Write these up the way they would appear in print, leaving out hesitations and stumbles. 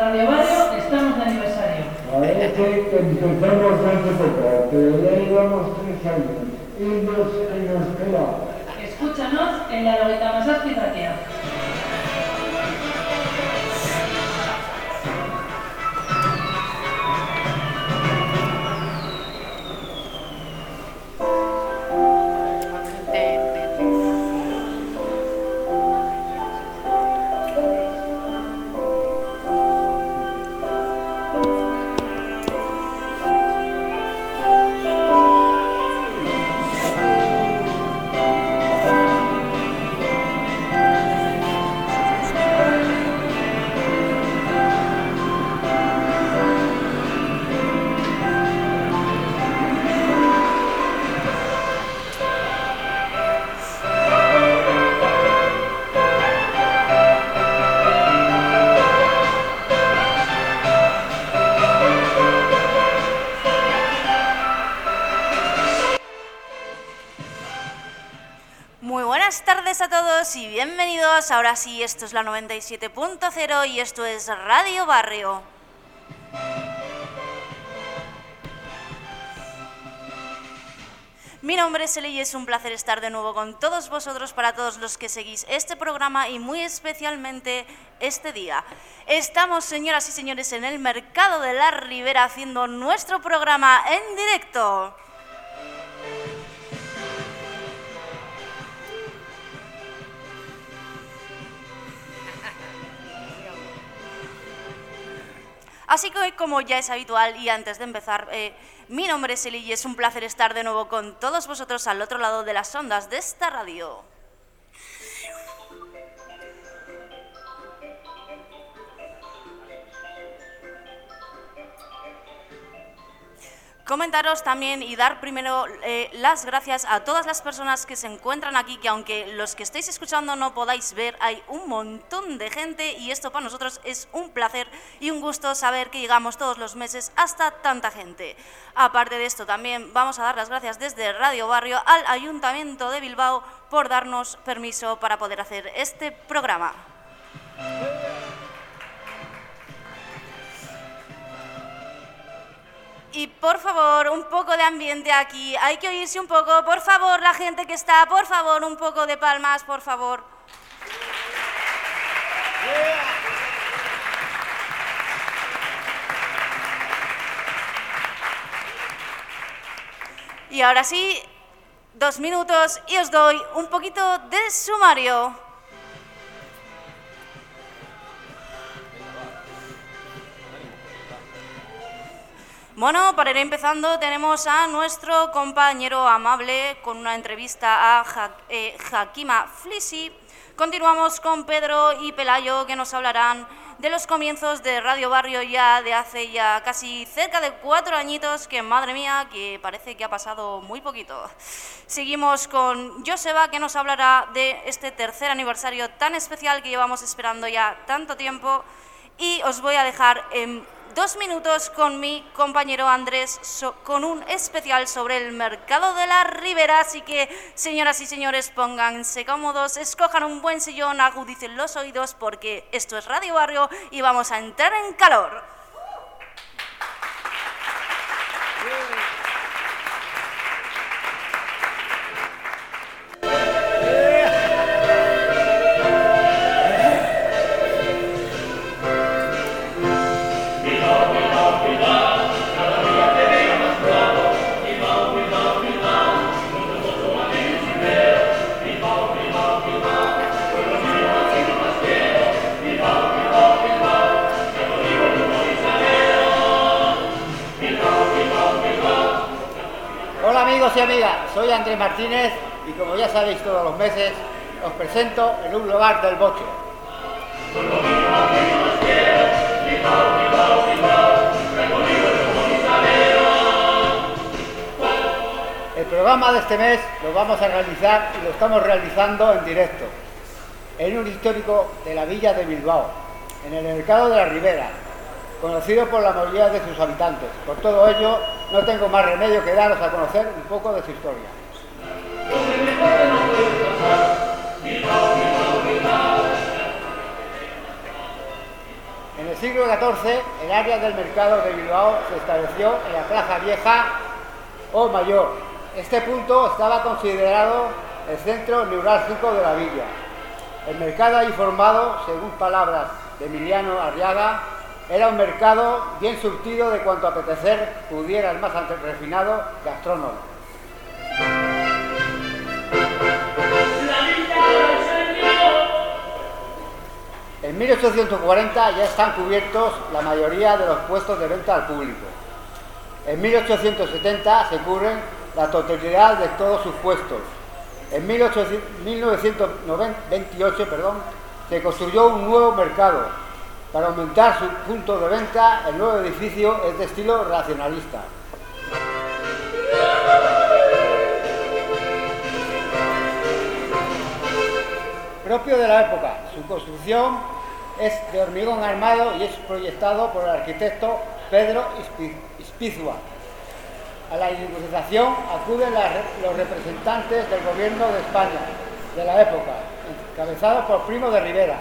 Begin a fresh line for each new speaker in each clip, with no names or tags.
Radio Barrio estamos de aniversario.
Parece que empezamos hace poco, pero ya llevamos 3 años y nos queda.
Escúchanos en la Loreta Masazpi Ratia.
Y bienvenidos, ahora sí, esto es la 97.0 y esto es Radio Barrio. Mi nombre es Eli y es un placer estar de nuevo con todos vosotros para todos los que seguís este programa y muy especialmente este día. Estamos, señoras y señores, en el Mercado de la Ribera haciendo nuestro programa en directo. Así que hoy, como ya es habitual y antes de empezar, mi nombre es Eli y es un placer estar de nuevo con todos vosotros al otro lado de las ondas de esta radio. Comentaros también y dar primero las gracias a todas las personas que se encuentran aquí, que aunque los que estáis escuchando no podáis ver, hay un montón de gente y esto para nosotros es un placer y un gusto saber que llegamos todos los meses hasta tanta gente. Aparte de esto, también vamos a dar las gracias desde Radio Barrio al Ayuntamiento de Bilbao por darnos permiso para poder hacer este programa. Y por favor, un poco de ambiente aquí, hay que oírse un poco, por favor, la gente que está, por favor, un poco de palmas, por favor. Y ahora sí, 2 minutos y os doy un poquito de sumario. Bueno, para ir empezando tenemos a nuestro compañero amable con una entrevista a Hakima Flissi. Continuamos con Pedro y Pelayo que nos hablarán de los comienzos de Radio Barrio ya de hace ya casi cerca de 4 añitos, que madre mía, que parece que ha pasado muy poquito. Seguimos con Joseba que nos hablará de este 3er aniversario tan especial que llevamos esperando ya tanto tiempo y os voy a dejar en 2 minutos con mi compañero Andrés con un especial sobre el Mercado de la Ribera, así que señoras y señores pónganse cómodos, escojan un buen sillón, agudicen los oídos porque esto es Radio Barrio y vamos a entrar en calor.
Amigos y amigas, soy Andrés Martínez y como ya sabéis todos los meses, os presento en un lugar del Bocho. El programa de este mes lo vamos a realizar y lo estamos realizando en directo, en un histórico de la villa de Bilbao, en el Mercado de la Ribera, conocido por la mayoría de sus habitantes. Por todo ello, no tengo más remedio que daros a conocer un poco de su historia. En el el siglo XIV, el área del mercado de Bilbao se estableció en la Plaza Vieja o Mayor. Este punto estaba considerado el centro neurálgico de la villa. El mercado ahí formado, según palabras de Emiliano Arriaga, era un mercado bien surtido de cuanto apetecer pudiera el más refinado gastrónomo. En 1840 ya están cubiertos la mayoría de los puestos de venta al público. En 1870 se cubren la totalidad de todos sus puestos. En 1928 se construyó un nuevo mercado. Para aumentar su punto de venta, el nuevo edificio es de estilo racionalista. Propio de la época, su construcción es de hormigón armado y es proyectado por el arquitecto Pedro Ispizua. A la inauguración acuden los representantes del gobierno de España de la época, encabezados por Primo de Rivera.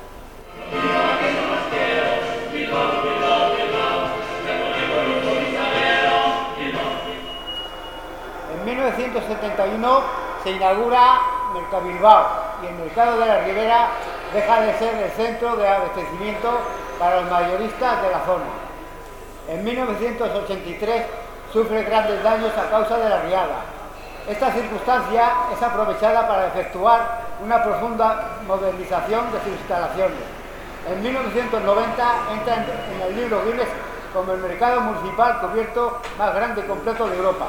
En 1971 se inaugura Mercado Bilbao y el Mercado de la Ribera deja de ser el centro de abastecimiento para los mayoristas de la zona. En 1983 sufre grandes daños a causa de la riada. Esta circunstancia es aprovechada para efectuar una profunda modernización de sus instalaciones. En 1990 entra en el libro Guinness como el mercado municipal cubierto más grande y completo de Europa.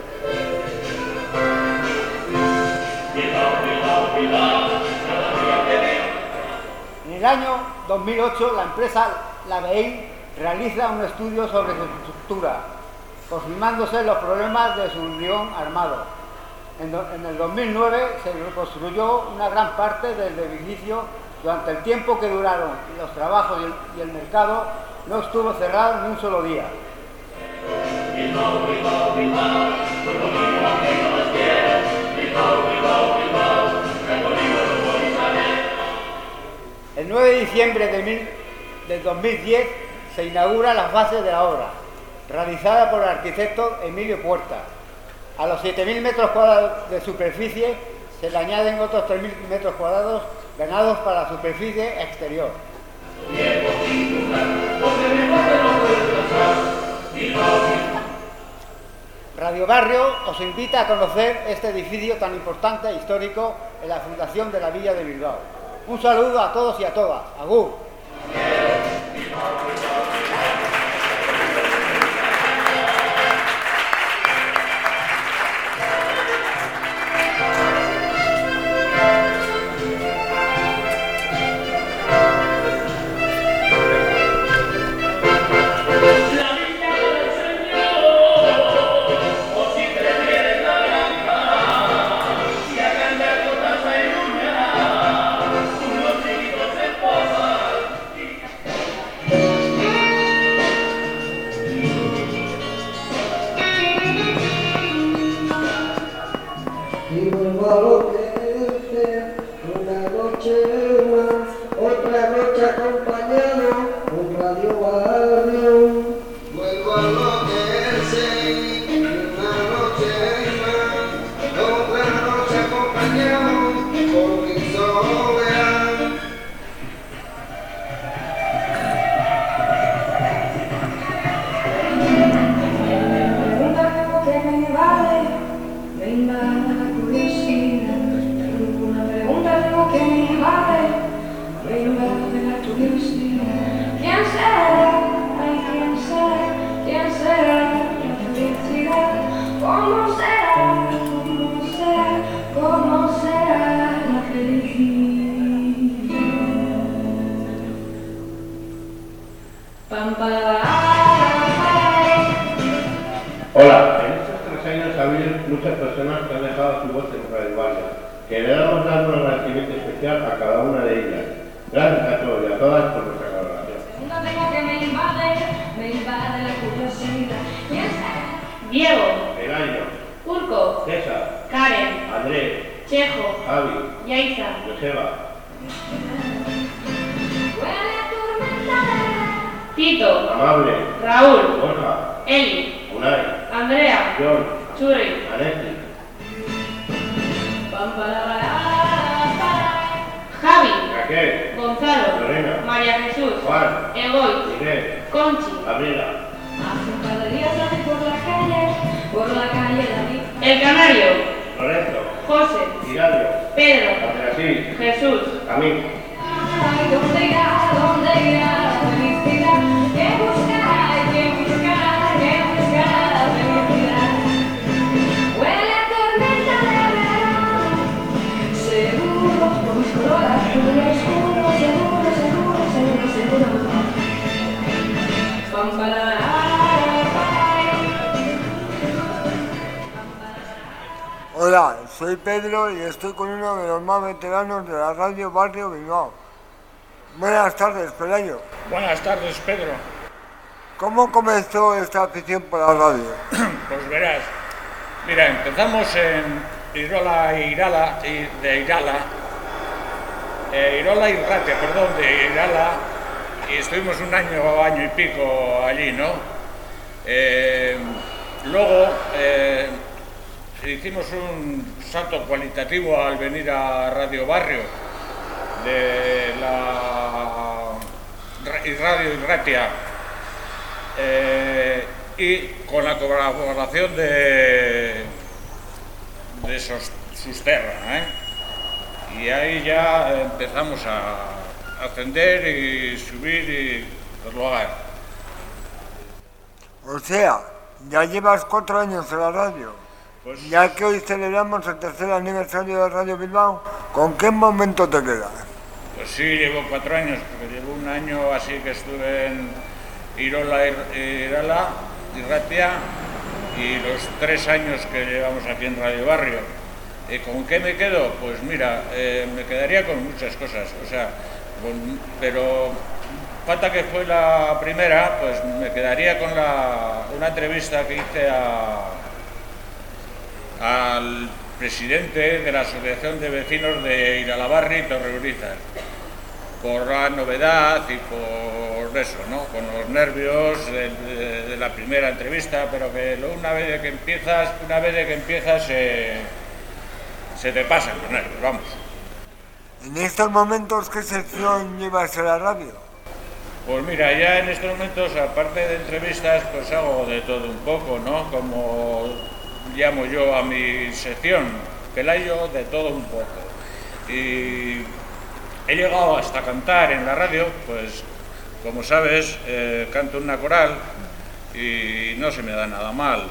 En el año 2008 la empresa Lavein realiza un estudio sobre su estructura, confirmándose los problemas de su hormigón armado. En el 2009 se reconstruyó una gran parte del edificio. Durante el tiempo que duraron los trabajos y el mercado no estuvo cerrado ni un solo día. El 9 de diciembre de 2010 se inaugura la fase de la obra, realizada por el arquitecto Emilio Puerta. A los 7.000 metros cuadrados de superficie se le añaden otros 3.000 metros cuadrados ganados para la superficie exterior. Radio Barrio os invita a conocer este edificio tan importante e histórico en la fundación de la Villa de Bilbao. Un saludo a todos y a todas. ¡Agur!
Hola, en estos 3 años ha habido muchas personas que han dejado su voz en Radio Barrio. Queremos dar un agradecimiento especial a cada una de ellas. Gracias a todos y a todas por nuestra colaboración.
Me invade la curiosidad.
Diego,
Pelayo,
Urco,
César,
Karen,
Andrés,
Chejo,
Javi,
Yaiza.
Joseba.
Huele a tormenta.
Tito,
Amable,
Raúl,
Borja,
Eli,
Unai,
Andrea,
John,
Churi,
Aneti,
Javi,
Raquel,
Gonzalo,
Lorena,
María Jesús,
Juan,
Egoy,
Miguel,
Conchi,
Gabriela,
Hace un par de días salí por la calle David.
El Canario,
Lorenzo,
José,
Hilario,
Pedro,
Abdelaziz,
Jesús,
Camil.
Ay, ¿dónde irá la felicidad? Que buscar la felicidad. Huele a tormenta de verano. Seguro, por mis colores azules, seguro. Pam, para,
Hola, soy Pedro y estoy con uno de los más veteranos de la radio Barrio Bilbao. Buenas tardes, Pelayo.
Buenas tardes, Pedro.
¿Cómo comenzó esta afición por la radio?
Pues verás, mira, empezamos en Irola y Irala, de Irala, y estuvimos un año y pico allí, ¿no? Luego hicimos un salto cualitativo al venir a Radio Barrio, de la Radio Irratia, y con la colaboración de Susterra, y ahí ya empezamos a ascender y subir y pues lo hagan.
O sea, ya llevas 4 años en la radio.
Pues,
Ya que hoy celebramos el 3er aniversario de Radio Bilbao, ¿con qué momento te quedas?
pues sí, llevo 4 años, porque llevo un año así que estuve en Irola Irratia, y los 3 años que llevamos aquí en Radio Barrio. ¿Con qué me quedo? Pues mira, me quedaría con muchas cosas, o sea, pero falta que fue la primera, pues me quedaría con una entrevista que hice al presidente de la Asociación de Vecinos de Iralabarri y Torreurizar, por la novedad y por eso, ¿no? Con los nervios de la primera entrevista, pero que una vez de que empiezas se te pasan los nervios, vamos.
En estos momentos, ¿qué sección llevas en la radio?
Pues mira, ya en estos momentos, aparte de entrevistas, pues hago de todo un poco, ¿no? Como llamo yo a mi sección, Pelayo, de todo un poco. Y he llegado hasta cantar en la radio, pues como sabes, canto en una coral y no se me da nada mal.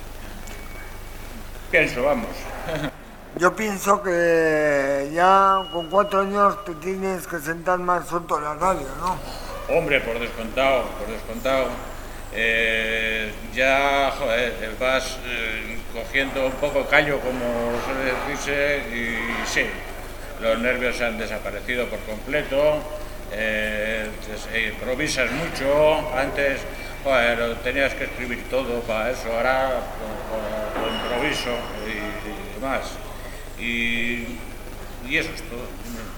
Pienso, vamos.
Yo pienso que ya con 4 años te tienes que sentar más suelto en la radio, ¿no?
Hombre, por descontado. Ya vas cogiendo un poco callo, como suele decirse, y sí, los nervios se han desaparecido por completo, improvisas mucho, antes lo tenías que escribir todo para eso, ahora lo improviso y demás, y eso es todo.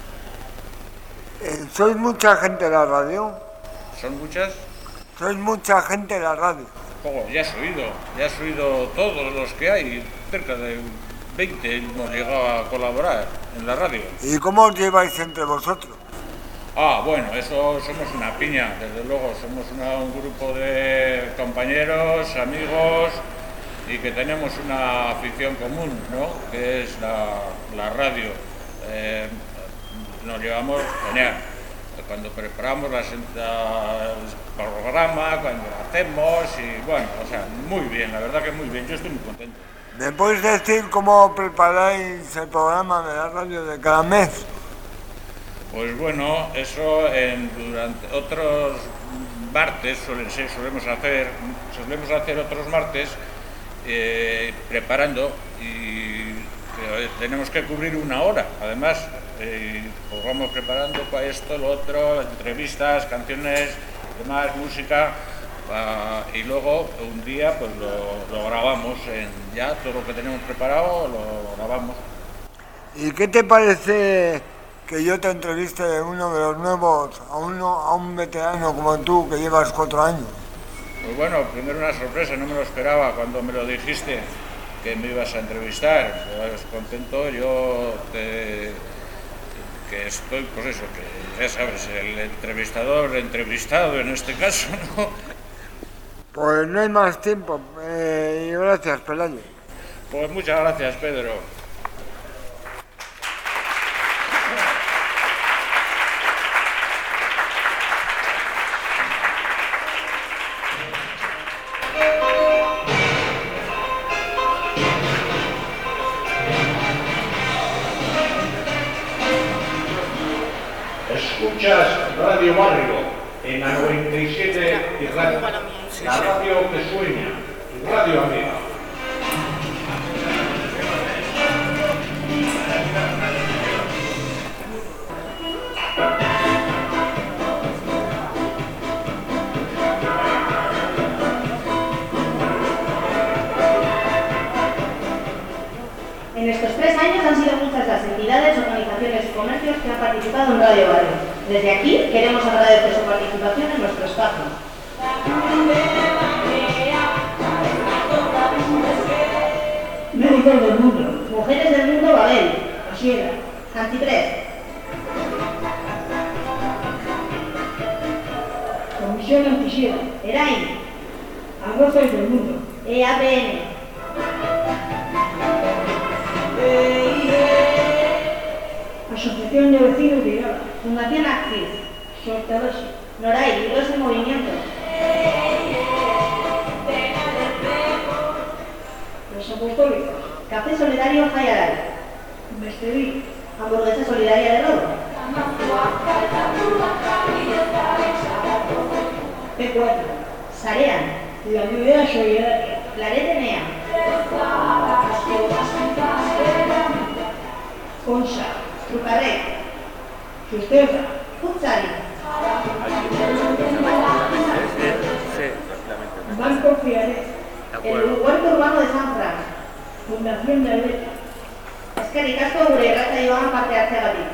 ¿Sois mucha gente en la radio?
¿Son muchas?
Sois mucha gente en la radio.
Ya has oído todos los que hay, cerca de 20 hemos llegado a colaborar en la radio.
¿Y cómo os lleváis entre vosotros?
Bueno, eso somos una piña, desde luego, somos un grupo de compañeros, amigos, y que tenemos una afición común, ¿no? Que es la radio. Nos llevamos genial. Cuando preparamos el programa, cuando lo hacemos, y bueno, o sea, muy bien, la verdad que muy bien, yo estoy muy contento.
¿Me podéis decir cómo preparáis el programa de la radio de cada mes?
Pues bueno, eso durante otros martes solemos hacer otros martes preparando, y tenemos que cubrir una hora, además. Pues vamos preparando para esto, lo otro, entrevistas, canciones, demás, música, y luego un día pues lo grabamos, ya todo lo que tenemos preparado lo grabamos.
¿Y qué te parece que yo te entreviste de uno de los nuevos a un veterano como tú que llevas 4 años?
Pues bueno, primero una sorpresa, no me lo esperaba cuando me lo dijiste que me ibas a entrevistar. Pues contento, yo que estoy, pues eso, que ya sabes, el entrevistado en este caso, ¿no?
Pues no hay más tiempo y gracias, Pelayo.
Pues muchas gracias, Pedro.
Escuchas Radio Barrio en la 97 y radio, la radio que sueña, Radio Amiga.
En estos 3 años han sido muchas las entidades, organizaciones y comercios que han participado en Radio Barrio. Desde aquí queremos agradecer su participación en nuestro espacio. Médicos del Mundo, Mujeres del Mundo Babel, Osiera, Antipress, Comisión Antisida, ERAI, Algozos del Mundo, EAPN, Asociación de Vecinos de Irola, Fundación Actis, Sortadosi, Noray, Libros en Movimiento, Los Apostólicos, Café Solidario Jayaray, Besteví, Hamburguesa Solidaria de Rodo, P4, Sarean, La Lluvia Solidaria, Clarete Nea, Consa, Trucarré, Susterra, Futsari, Banco Fiaret, el Huerto Urbano de San Fran, Fundación de Alberta. Eskerrik asko gure irratsaioan parte hartzeagatik.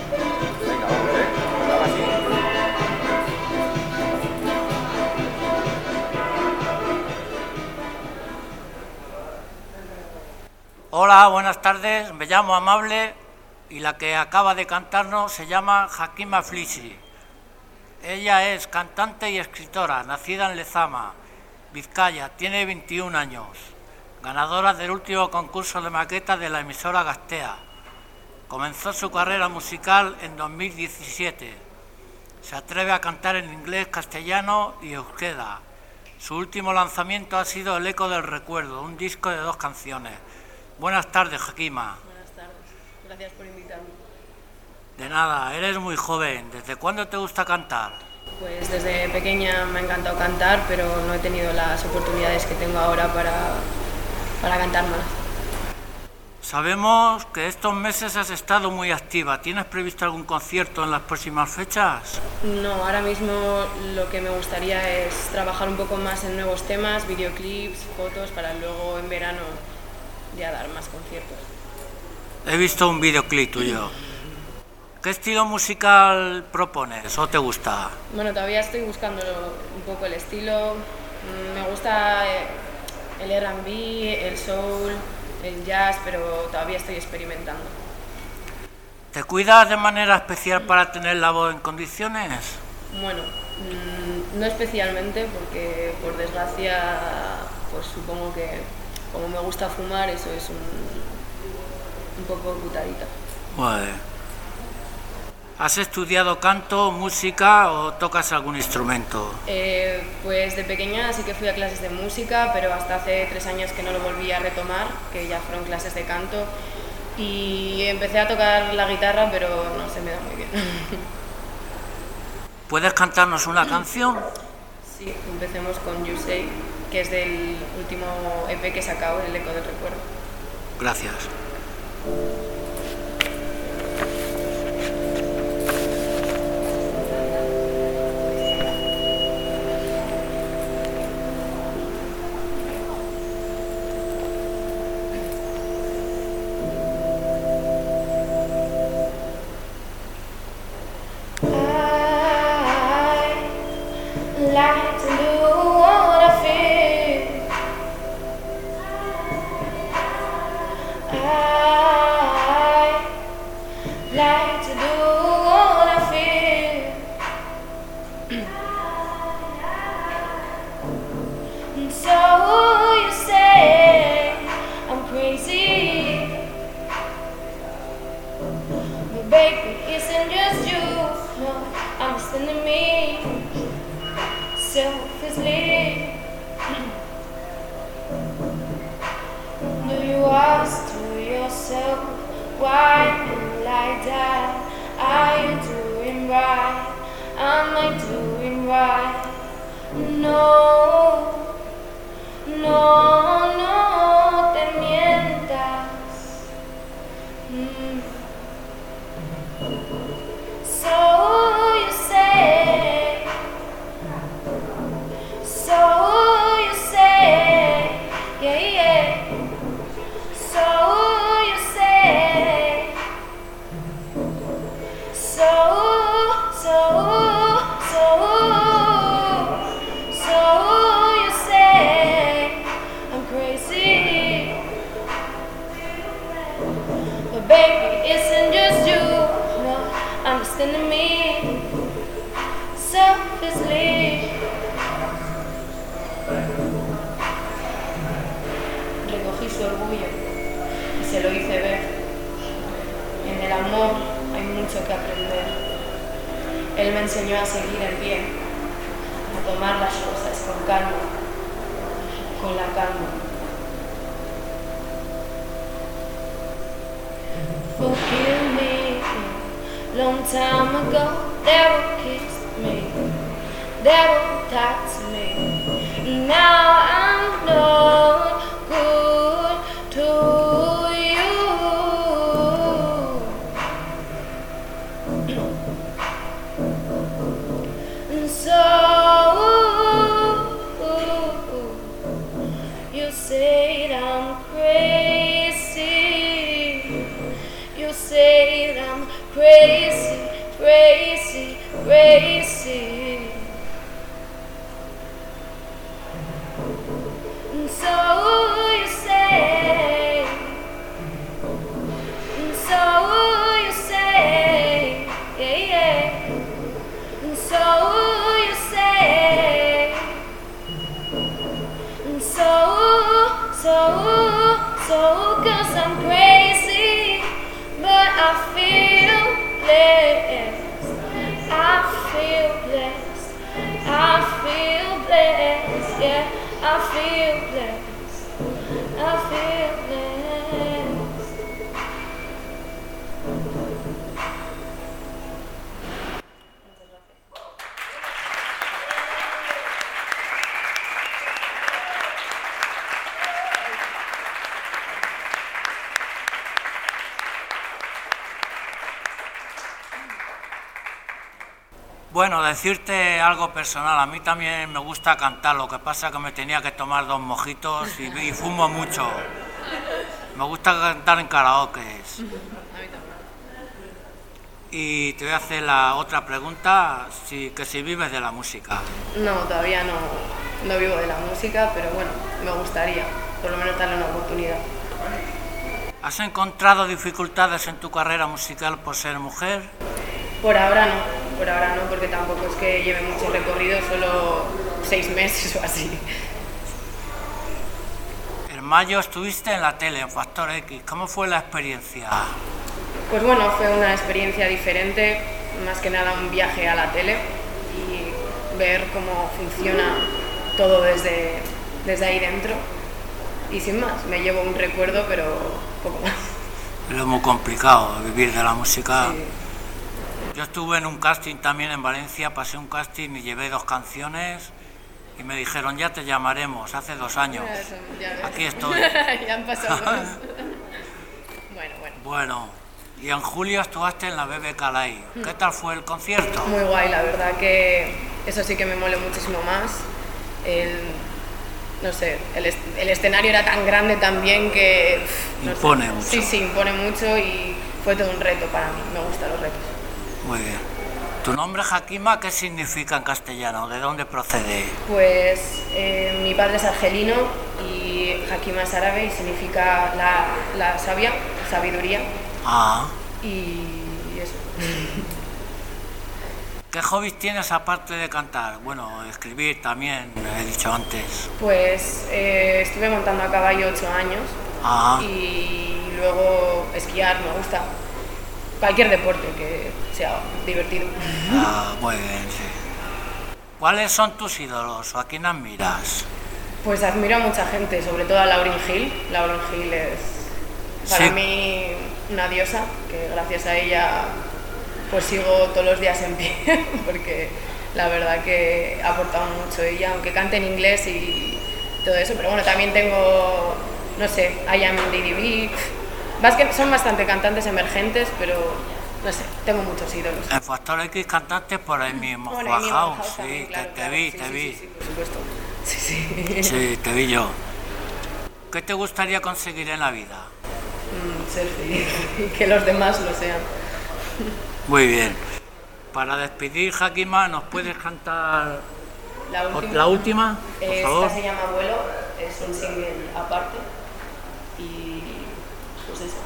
Hola, buenas tardes, me llamo Amable y la que acaba de cantarnos se llama Hakima Flissi. Ella es cantante y escritora, nacida en Lezama, Vizcaya, tiene 21 años, ganadora del último concurso de maqueta de la emisora Gastea. Comenzó su carrera musical en 2017. Se atreve a cantar en inglés, castellano y euskera. Su último lanzamiento ha sido El Eco del Recuerdo, un disco de 2 canciones. Buenas tardes, Hakima.
Buenas tardes. Gracias por invitarme.
De nada, eres muy joven. ¿Desde cuándo te gusta cantar?
Pues desde pequeña me ha encantado cantar, pero no he tenido las oportunidades que tengo ahora para cantar más.
Sabemos que estos meses has estado muy activa. ¿Tienes previsto algún concierto en las próximas fechas?
No, ahora mismo lo que me gustaría es trabajar un poco más en nuevos temas, videoclips, fotos, para luego en verano ya dar más conciertos.
He visto un videoclip tuyo. ¿Qué estilo musical propones o te gusta?
Bueno, todavía estoy buscando un poco el estilo. Me gusta el R&B, el soul, el jazz, pero todavía estoy experimentando.
¿Te cuidas de manera especial para tener la voz en condiciones?
Bueno, no especialmente, porque por desgracia, pues supongo que como me gusta fumar, eso es un poco putadita.
Vale. ¿Has estudiado canto, música o tocas algún instrumento?
Pues de pequeña sí que fui a clases de música, pero hasta hace 3 años que no lo volví a retomar, que ya fueron clases de canto. Y empecé a tocar la guitarra, pero no se me da muy bien.
¿Puedes cantarnos una canción?
Sí, empecemos con You Say, que es del último EP que he sacado, El Eco del Recuerdo.
Gracias.
understanding me selflessly. Do you ask to yourself why will I die? Are you doing right? Am I doing right? No, no, no te mientas. So you say, yeah, yeah. So you say, so you say, I'm crazy. But baby, isn't just you, no, understanding me selflessly. Recogí su orgullo y se lo hice ver. En el amor hay mucho que aprender. Él me enseñó a seguir en pie, a tomar las cosas con calma, con la calma. Forgive me, long time ago, devil kissed me, devil talked to me. Now I'm not good to you. And so you say that I'm crazy. You say that I'm crazy, crazy, crazy. And so you say, yeah, yeah. And so you say, and so, 'cause I'm crazy, but I feel blessed, I feel blessed, I feel blessed, yeah, I feel blessed, I feel blessed.
Bueno, decirte algo personal, a mí también me gusta cantar, lo que pasa es que me tenía que tomar 2 mojitos y fumo mucho. Me gusta cantar en karaokes. Y te voy a hacer la otra pregunta, que si vives de la música.
No, todavía no vivo de la música, pero bueno, me gustaría, por lo menos darle una oportunidad.
¿Has encontrado dificultades en tu carrera musical por ser mujer?
Por ahora no, porque tampoco es que lleve mucho recorrido, solo 6 meses o así.
En mayo estuviste en la tele, en Factor X. ¿Cómo fue la experiencia?
Pues bueno, fue una experiencia diferente, más que nada un viaje a la tele y ver cómo funciona todo desde ahí dentro. Y sin más, me llevo un recuerdo, pero poco más.
Es muy complicado vivir de la música.
Sí.
Yo estuve en un casting también en Valencia, pasé un casting y llevé 2 canciones y me dijeron, ya te llamaremos, hace 2 años. Aquí estoy.
Ya han pasado 2. Bueno.
Bueno, y en julio actuaste en la BBK Live. ¿Qué tal fue el concierto?
Muy guay, la verdad que eso sí que me moló muchísimo más. No sé, el escenario era tan grande también que...
Impone mucho.
Sí, impone mucho y fue todo un reto para mí, me gustan los retos.
Muy bien. ¿Tu nombre, Hakima, qué significa en castellano? ¿De dónde procede?
Pues mi padre es argelino y Hakima es árabe y significa la sabia, sabiduría.
Ah.
Y eso.
¿Qué hobbies tienes aparte de cantar? Bueno, escribir también, he dicho antes.
Pues estuve montando a caballo 8 años.
Ah.
Y luego esquiar me gusta. cualquier deporte que sea divertido.
Ah, muy bien, sí. ¿Cuáles son tus ídolos o a quién admiras?
Pues admiro a mucha gente, sobre todo a Lauryn Hill. Lauryn Hill es para mí una diosa, que gracias a ella pues sigo todos los días en pie, porque la verdad que ha aportado mucho ella, aunque cante en inglés y todo eso, pero bueno, también tengo, no sé, I Am DDB, son bastante cantantes emergentes, pero no sé, tengo muchos ídolos.
En Factor X cantantes por ahí mismo,
Bueno,
Juan
Amy
House,
Winehouse
sí,
también, claro,
te vi.
Sí, por supuesto. Sí.
Sí, te vi yo. ¿Qué te gustaría conseguir en la vida?
Ser feliz y que los demás lo sean.
Muy bien. Para despedir, Hakima, ¿nos puedes cantar la última? Por favor.
Esta se llama Vuelo, es un single aparte y pues eso.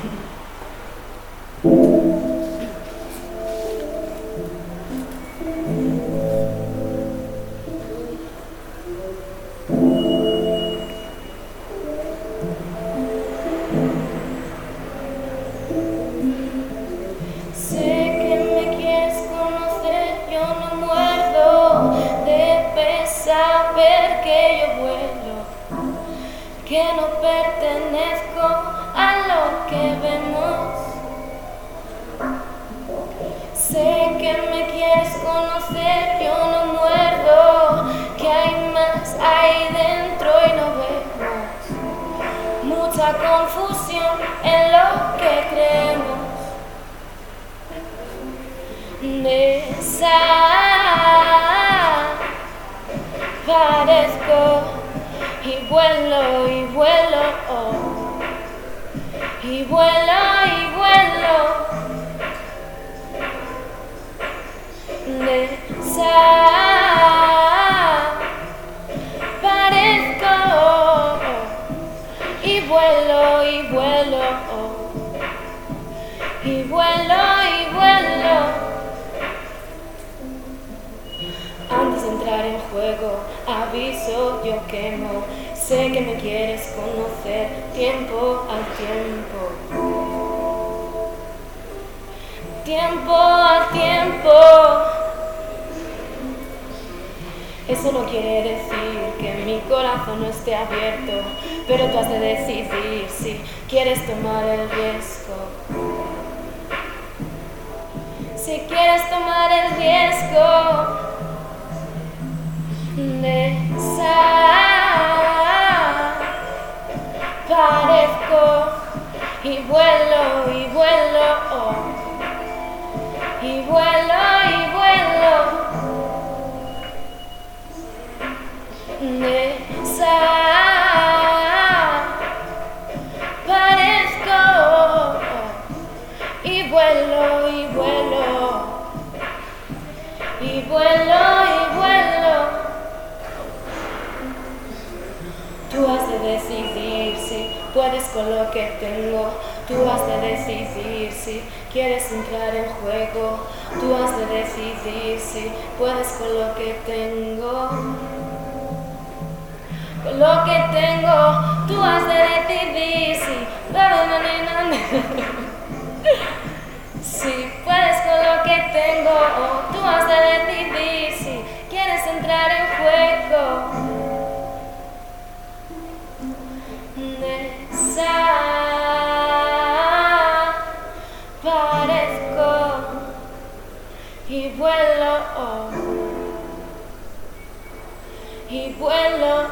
Saber que yo vuelo, que no pertenezco a lo que vemos. Sé que me quieres conocer, yo no muerdo, que hay más ahí dentro y no vemos. Mucha confusión en lo que creemos. Parezco y vuelo y vuelo, y vuelo y vuelo. Parezco y vuelo y vuelo, y vuelo y vuelo. Antes de entrar en juego, aviso, yo quemo. Sé que me quieres conocer, tiempo al tiempo. Tiempo al tiempo. Eso no quiere decir que mi corazón no esté abierto, pero tú has de decidir si quieres tomar el riesgo. Si quieres tomar el riesgo. Parezco y vuelo y vuelo, y vuelo y vuelo. Parezco y vuelo y vuelo, y vuelo y vuelo. Tú has de decidir si puedes con lo que tengo. Tú has de decidir si quieres entrar en juego. Tú has de decidir si puedes con lo que tengo. Con lo que tengo, tú has de decidir si si puedes con lo que tengo. Tú has de decidir si quieres entrar en juego. Parezco y vuelo, y vuelo.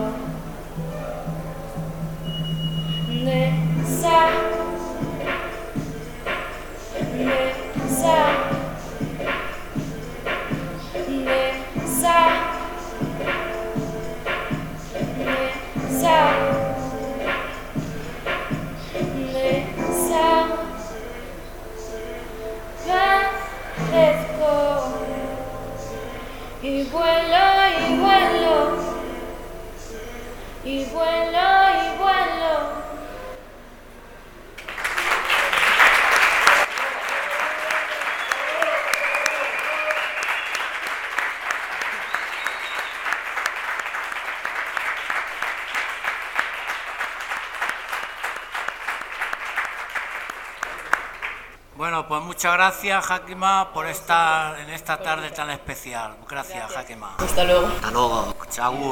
Y vuelo y vuelo, y vuelo y vuelo.
Bueno, Bueno, pues muchas gracias, Jakima, por estar en esta tarde tan especial. Gracias, Jakima.
Hasta luego.
Hasta luego. Chao.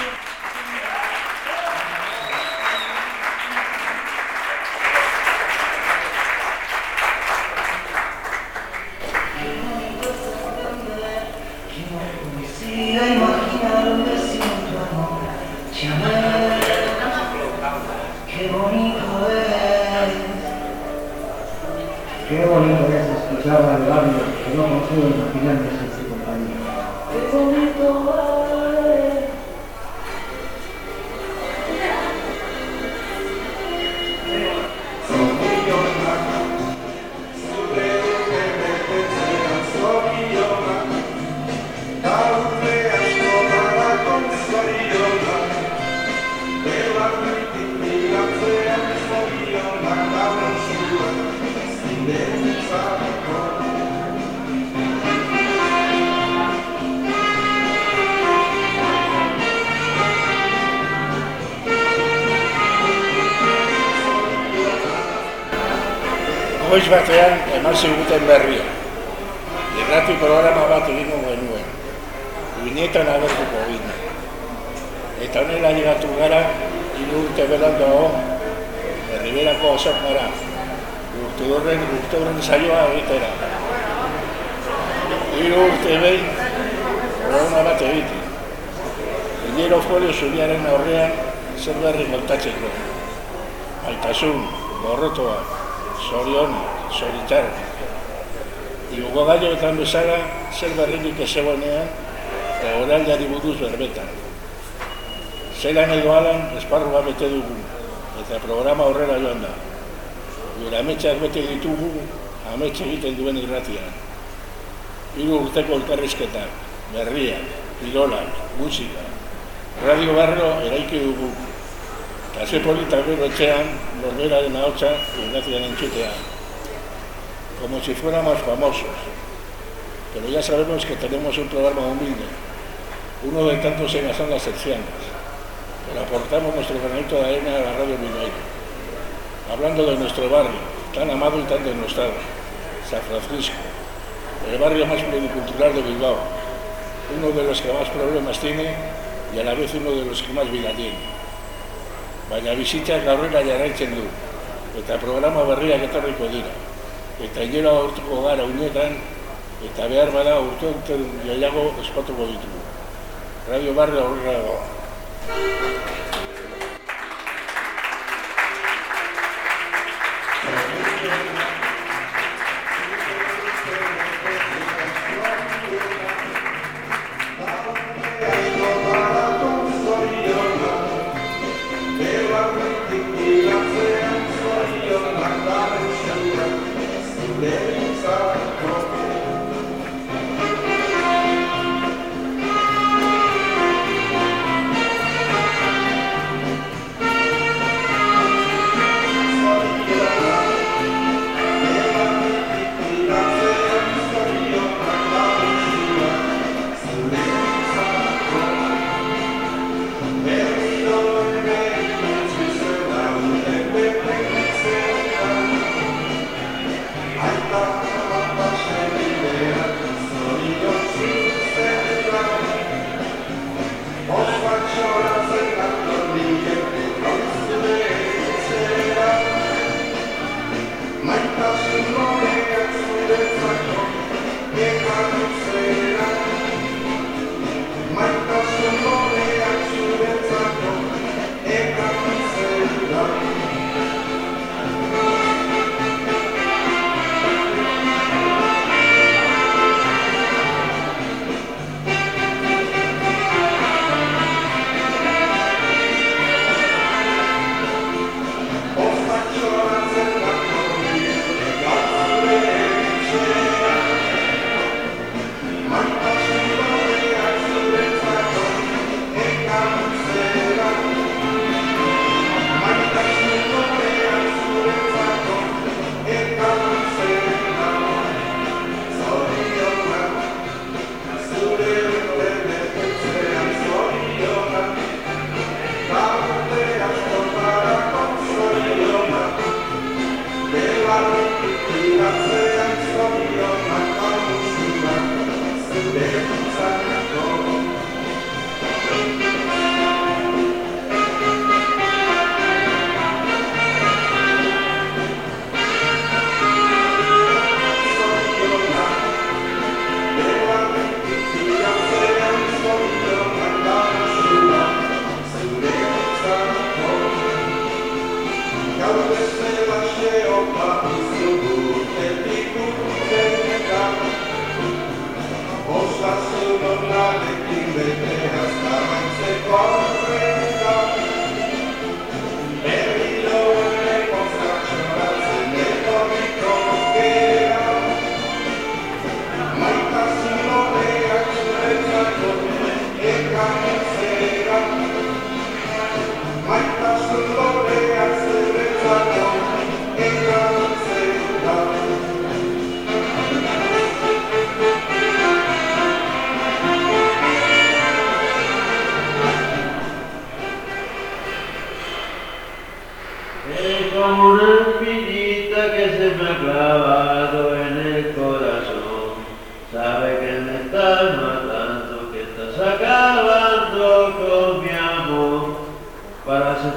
Qué bonito es escuchar al barrio, que no consigo imaginarme sin su compañía. Qué bonito es.
Goiz batean eman ziguten berria. Irrati programa bat egingo genuen. Uinetan agertuko ginen. Eta honela llegatu gara, 3 urte beranduago, Herriberako azokara. Urte horren saioa egitera. 3 urte behin, programa bat egiten. Hilero folio zuriaren aurrean zer berri kontatzeko. Maitasun, gorrotoa, zorion, zoritar. Igogo gaioetan bezala, zer berrinik ezegoenean, oraldiari buruz berbetan. Zelan edo alan, esparrua bete dugu, eta programa horrela joan da. Gure ametsak bete ditugu, amets egiten duen irratian. 3 urteko elkarrizketak, berriak, kirolak, musika. Radio Barrio eraiki dugu. Eta ze politak bero etxean, norberaren ahotsa irratian entzutea. Como si fuéramos famosos. Pero ya sabemos que tenemos un programa humilde. Uno de tantos en son las secciones. Pero aportamos nuestro granito de arena a la radio bilbaína. Hablando de nuestro barrio, tan amado y tan denostado, San Francisco, el barrio más pluricultural de Bilbao, uno de los que más problemas tiene y a la vez uno de los que más vida tiene. Baina bizitzak aurrera jarraitzen du, eta programa berriak etorriko dira. Eta hilera urtuko gara unetan, eta behar bada urte gehiago espatuko ditugu. Radio Barrio aurrera dago.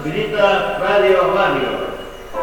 Infinita Radio Barrio.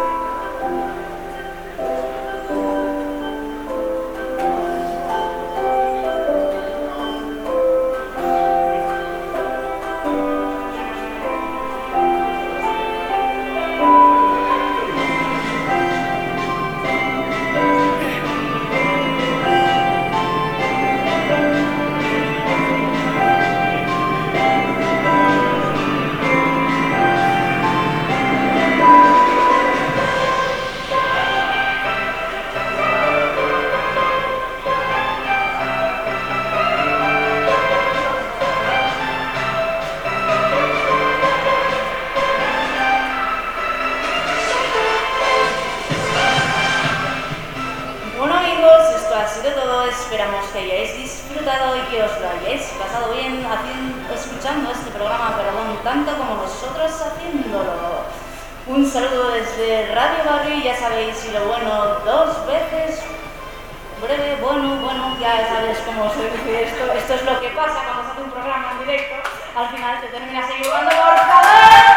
Esperamos que hayáis disfrutado y que os lo hayáis pasado bien escuchando este programa, perdón, tanto como nosotros haciéndolo. Un saludo desde Radio Barrio y ya sabéis, si lo bueno dos veces, breve, bueno, ya sabes cómo se dice esto. Esto es lo que pasa cuando se hace un programa en directo. Al final te terminas equivocando, por favor.